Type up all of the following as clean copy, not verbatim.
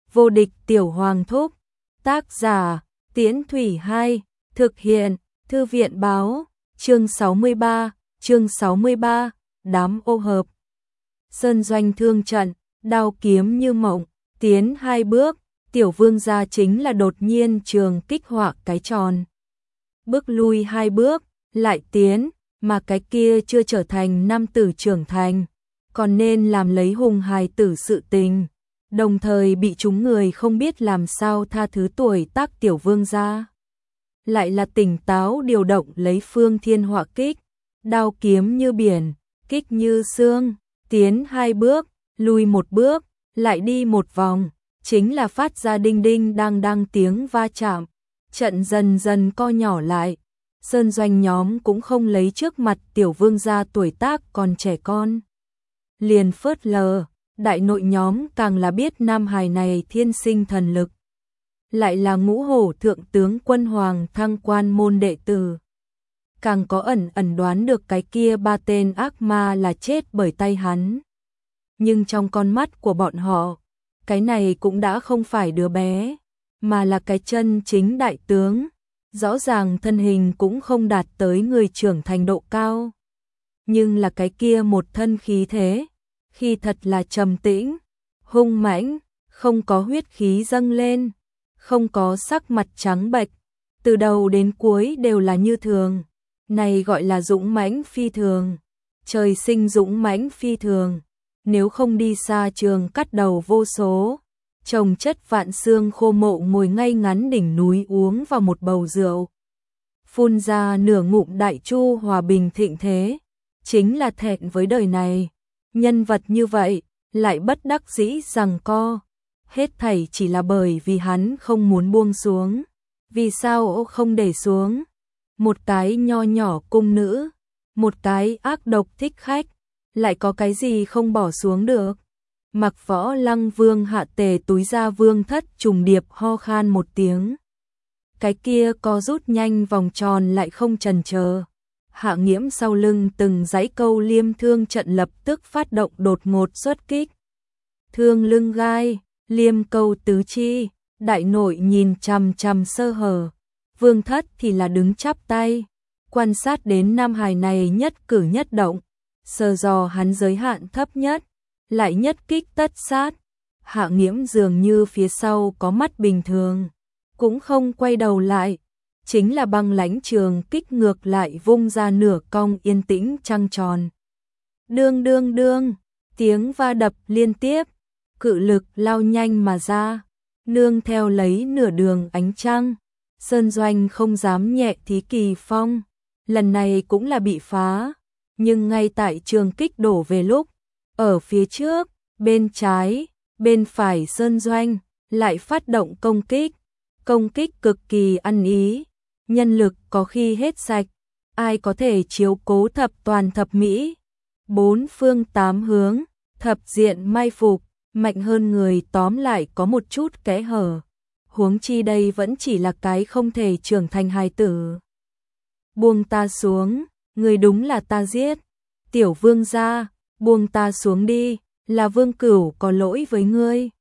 Vô địch tiểu hoàng thúc. Tác giả, Tiễn Thủy 2, thực hiện, Thư viện báo, chương 63, đám ô hợp. Sơn doanh thương trận, đao kiếm như mộng, tiến 2 bước, tiểu vương gia chính là đột nhiên trường kích họa cái tròn. Bước lui 2 bước, lại tiến, mà cái kia chưa trở thành nam tử trưởng thành, còn nên làm lấy hùng hài tử sự tình, đồng thời bị chúng người không biết làm sao tha thứ tuổi tác tiểu vương gia. Lại là tỉnh táo điều động lấy phương thiên họa kích, đao kiếm như biển, kích như xương, tiến 2 bước, lui 1 bước, lại đi 1 vòng, chính là phát ra đinh đinh đang đang tiếng va chạm, trận dần dần co nhỏ lại. Sơn doanh nhóm cũng không lấy trước mặt tiểu vương gia tuổi tác còn trẻ con liền phớt lờ, đại nội nhóm càng là biết nam hài này thiên sinh thần lực, lại là ngũ hổ thượng tướng quân hoàng thăng quan môn đệ tử, càng có ẩn đoán được cái kia 3 tên ác ma là chết bởi tay hắn. Nhưng trong con mắt của bọn họ, cái này cũng đã không phải đứa bé, mà là cái chân chính đại tướng, rõ ràng thân hình cũng không đạt tới người trưởng thành độ cao, nhưng là cái kia một thân khí thế, khi thật là trầm tĩnh, hung mãnh, không có huyết khí dâng lên, không có sắc mặt trắng bệch, từ đầu đến cuối đều là như thường, này gọi là dũng mãnh phi thường, trời sinh dũng mãnh phi thường, nếu không đi xa trường cắt đầu vô số, chồng chất vạn xương khô mộ ngồi ngay ngắn đỉnh núi uống vào một bầu rượu, phun ra nửa ngụm đại chu hòa bình thịnh thế, chính là thẹn với đời này. Nhân vật như vậy, lại bất đắc dĩ giằng co, hết thảy chỉ là bởi vì hắn không muốn buông xuống. Vì sao không để xuống? Một cái nho nhỏ cung nữ, một cái ác độc thích khách, lại có cái gì không bỏ xuống được? Mặc Võ Lăng Vương hạ tề túi ra vương thất trùng điệp ho khan một tiếng. Cái kia có rút nhanh vòng tròn lại không chần chờ. Hạ Nghiễm sau lưng từng dãy câu liêm thương trận lập tức phát động đột ngột xuất kích. Thương lưng gai, liêm câu tứ chi, đại nội nhìn chằm chằm sơ hở. Vương thất thì là đứng chắp tay, quan sát đến nam hài này nhất cử nhất động, sờ dò hắn giới hạn thấp nhất, lại nhất kích tất sát. Hạ Nghiễm dường như phía sau có mắt bình thường, cũng không quay đầu lại. Chính là băng lãnh trường kích ngược lại vung ra nửa cong yên tĩnh trăng tròn. Đương đương đương, tiếng va đập liên tiếp, cự lực lao nhanh mà ra, nương theo lấy nửa đường ánh trăng. Sơn doanh không dám nhẹ thí kỳ phong, lần này cũng là bị phá, nhưng ngay tại trường kích đổ về lúc, ở phía trước, bên trái, bên phải sơn doanh, lại phát động công kích cực kỳ ăn ý. Nhân lực có khi hết sạch, ai có thể chiếu cố thập toàn thập mỹ, 4 phương 8 hướng, thập diện mai phục, mạnh hơn người tóm lại có một chút kẽ hở, huống chi đây vẫn chỉ là cái không thể trưởng thành hài tử. Buông ta xuống, người đúng là ta giết, tiểu vương gia, buông ta xuống đi, là Vương Cửu có lỗi với ngươi.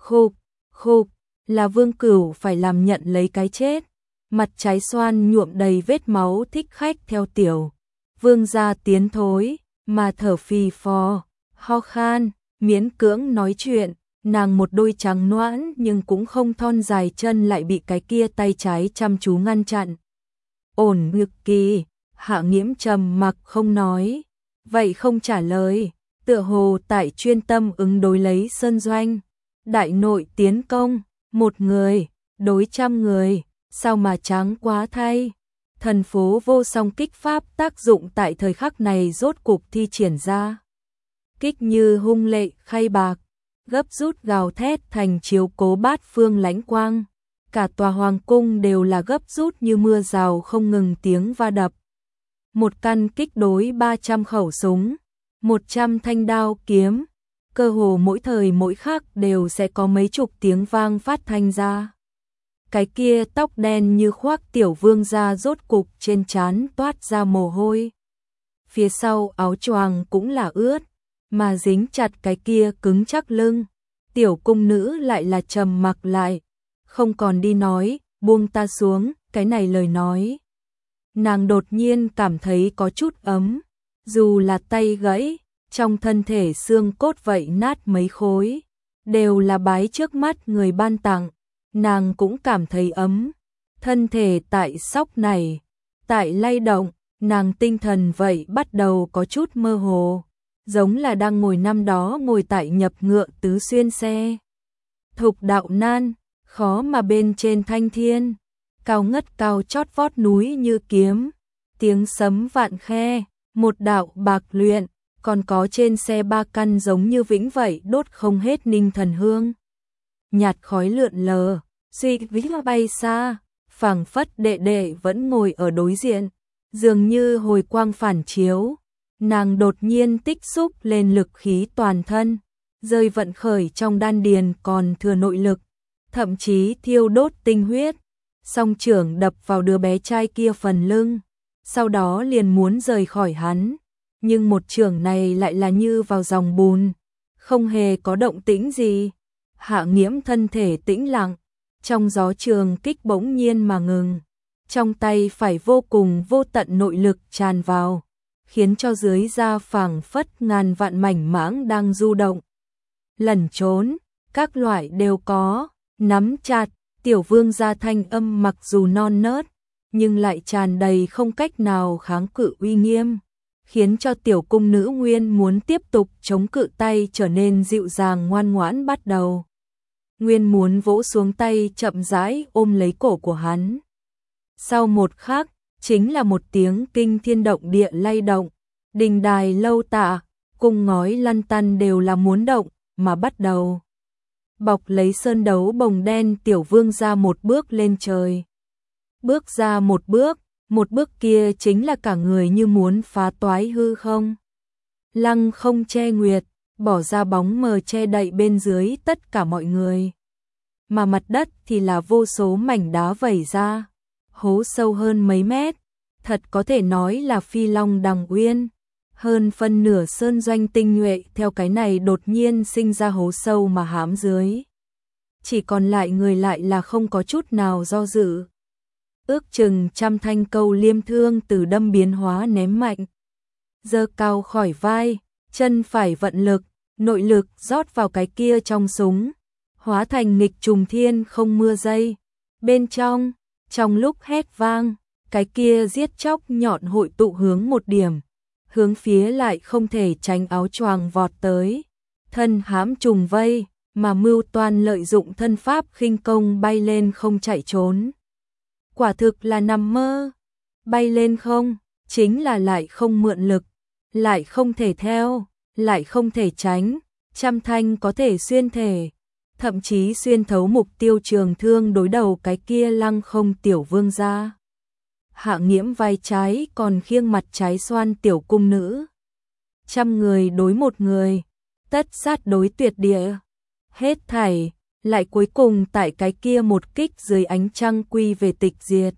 Khục, là Vương Cửu phải làm nhận lấy cái chết. Mặt trái xoan nhuộm đầy vết máu thích khách theo tiểu vương gia tiến thối, mà thở phì phò, ho khan, miễn cưỡng nói chuyện, nàng một đôi trắng noãn nhưng cũng không thon dài chân lại bị cái kia tay trái chăm chú ngăn chặn. Ổn ngực kỳ, Hạ Nghiễm trầm mặc không nói, vậy không trả lời, tựa hồ tại chuyên tâm ứng đối lấy sơn doanh. Đại nội tiến công, 1 người, đối 100 người. Sao mà tráng quá thay. Thần phố vô song kích pháp tác dụng tại thời khắc này rốt cục thi triển ra. Kích như hung lệ khay bạc, gấp rút gào thét thành chiếu cố bát phương lãnh quang. Cả tòa hoàng cung đều là gấp rút như mưa rào không ngừng tiếng va đập. Một căn kích đối 300 khẩu súng, 100 thanh đao kiếm, cơ hồ mỗi thời mỗi khắc đều sẽ có mấy chục tiếng vang phát thanh ra. Cái kia tóc đen như khoác tiểu vương gia rốt cục trên trán toát ra mồ hôi. Phía sau áo choàng cũng là ướt, mà dính chặt cái kia cứng chắc lưng. Tiểu cung nữ lại là trầm mặc lại, không còn đi nói, buông ta xuống, cái này lời nói. Nàng đột nhiên cảm thấy có chút ấm, dù là tay gãy, trong thân thể xương cốt vậy nát mấy khối, đều là bái trước mắt người ban tặng, nàng cũng cảm thấy ấm. Thân thể tại sóc này, tại lay động, nàng tinh thần vậy bắt đầu có chút mơ hồ, giống là đang ngồi năm đó ngồi tại nhập ngựa tứ xuyên xe. Thục đạo nan, khó mà bên trên thanh thiên, cao ngất cao chót vót núi như kiếm, tiếng sấm vạn khe, một đạo bạc luyện, còn có trên xe ba căn giống như vĩnh vậy đốt không hết ninh thần hương. Nhạt khói lượn lờ, suy vĩ bay xa, phảng phất đệ đệ vẫn ngồi ở đối diện, dường như hồi quang phản chiếu. Nàng đột nhiên tích xúc lên lực khí toàn thân, rơi vận khởi trong đan điền còn thừa nội lực, thậm chí thiêu đốt tinh huyết, song trưởng đập vào đứa bé trai kia phần lưng, sau đó liền muốn rời khỏi hắn, nhưng một trưởng này lại là như vào dòng bùn, không hề có động tĩnh gì. Hạ Nghiễm thân thể tĩnh lặng, trong gió trường kích bỗng nhiên mà ngừng, trong tay phải vô cùng vô tận nội lực tràn vào, khiến cho dưới da phảng phất ngàn vạn mảnh mãng đang du động. Lẩn trốn, các loại đều có, nắm chặt, tiểu vương gia thanh âm mặc dù non nớt, nhưng lại tràn đầy không cách nào kháng cự uy nghiêm, khiến cho tiểu cung nữ nguyên muốn tiếp tục chống cự tay trở nên dịu dàng ngoan ngoãn bắt đầu. Nguyên muốn vỗ xuống tay chậm rãi ôm lấy cổ của hắn. Sau một khắc, chính là một tiếng kinh thiên động địa lay động, đình đài lâu tạ, cung ngói lăn tăn đều là muốn động, mà bắt đầu. Bọc lấy sơn đấu bồng đen tiểu vương ra một bước lên trời. Bước ra một bước kia chính là cả người như muốn phá toái hư không. Lăng không che nguyệt, bỏ ra bóng mờ che đậy bên dưới tất cả mọi người. Mà mặt đất thì là vô số mảnh đá vẩy ra, hố sâu hơn mấy mét, thật có thể nói là phi long đằng uyên. Hơn phân nửa sơn doanh tinh nhuệ theo cái này đột nhiên sinh ra hố sâu mà hãm dưới. Chỉ còn lại người lại là không có chút nào do dự. Ước chừng trăm thanh câu liêm thương từ đâm biến hóa ném mạnh. Giơ cao khỏi vai, chân phải vận lực, nội lực rót vào cái kia trong súng, hóa thành nghịch trùng thiên không mưa dây. Bên trong lúc hét vang, cái kia giết chóc nhọn hội tụ hướng một điểm, hướng phía lại không thể tránh áo choàng vọt tới, thân hãm trùng vây, mà mưu toan lợi dụng thân pháp khinh công bay lên không chạy trốn. Quả thực là nằm mơ, bay lên không, chính là lại không mượn lực, lại không thể theo, lại không thể tránh, trăm thanh có thể xuyên thể, thậm chí xuyên thấu mục tiêu trường thương đối đầu cái kia lăng không tiểu vương gia. Hạ Nghiễm vai trái còn khiêng mặt trái xoan tiểu cung nữ. Trăm người đối một người, tất sát đối tuyệt địa. Hết thảy, lại cuối cùng tại cái kia một kích dưới ánh trăng quy về tịch diệt.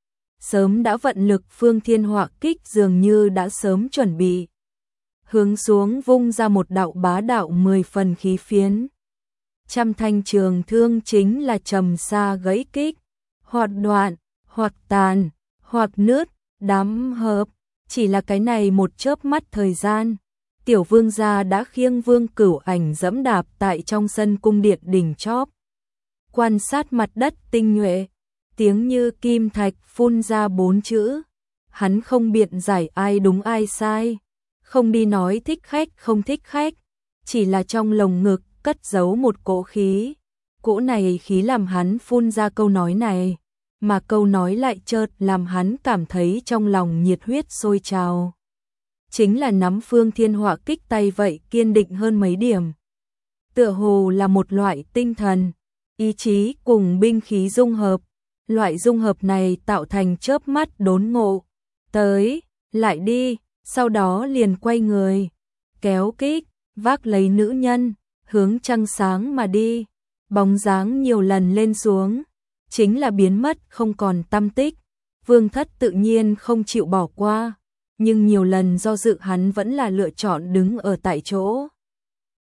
Sớm đã vận lực phương thiên họa kích dường như đã sớm chuẩn bị. Hướng xuống vung ra một đạo bá đạo 10 phần khí phiến. Trăm thanh trường thương chính là trầm xa gãy kích, hoặc đoạn, hoặc tàn, hoặc nứt, đám hợp, chỉ là cái này một chớp mắt thời gian, tiểu vương gia đã khiêng Vương Cửu Ảnh dẫm đạp tại trong sân cung điện đỉnh chóp. Quan sát mặt đất tinh nhuệ, tiếng như kim thạch phun ra 4 chữ, hắn không biện giải ai đúng ai sai, không đi nói thích khách không thích khách, chỉ là trong lồng ngực cất giấu một cỗ khí, cỗ này khí làm hắn phun ra câu nói này. Mà câu nói lại chợt làm hắn cảm thấy trong lòng nhiệt huyết sôi trào. Chính là nắm phương thiên họa kích tay vậy kiên định hơn mấy điểm. Tựa hồ là một loại tinh thần, ý chí cùng binh khí dung hợp. Loại dung hợp này tạo thành chớp mắt đốn ngộ. Tới, lại đi, sau đó liền quay người. Kéo kích, vác lấy nữ nhân, hướng trăng sáng mà đi. Bóng dáng nhiều lần lên xuống. Chính là biến mất không còn tăm tích. Vương Thất tự nhiên không chịu bỏ qua, nhưng nhiều lần do dự hắn vẫn là lựa chọn đứng ở tại chỗ.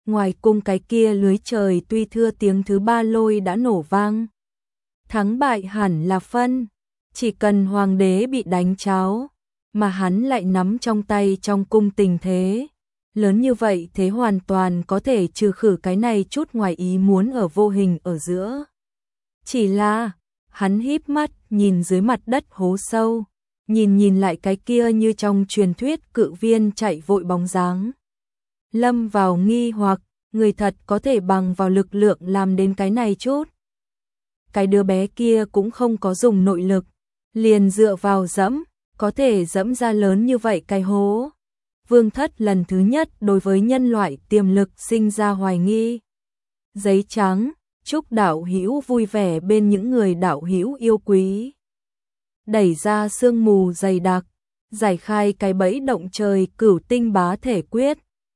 ngoài cung cái kia lưới trời tuy thưa tiếng thứ ba lôi đã nổ vang. Thắng bại hẳn là phân, chỉ cần hoàng đế bị đánh cháo, mà hắn lại nắm trong tay trong cung tình thế. Lớn như vậy thế hoàn toàn có thể trừ khử cái này chút ngoài ý muốn ở vô hình ở giữa. Chỉ là, hắn híp mắt nhìn dưới mặt đất hố sâu, nhìn lại cái kia như trong truyền thuyết cự viên chạy vội bóng dáng. Lâm vào nghi hoặc, người thật có thể bằng vào lực lượng làm đến cái này chút. Cái đứa bé kia cũng không có dùng nội lực, liền dựa vào dẫm, có thể dẫm ra lớn như vậy cái hố. Vương Thất lần thứ nhất đối với nhân loại tiềm lực sinh ra hoài nghi. Giấy trắng, chúc đạo hữu vui vẻ bên những người đạo hữu yêu quý. Đẩy ra sương mù dày đặc, giải khai cái bẫy động trời cửu tinh bá thể quyết.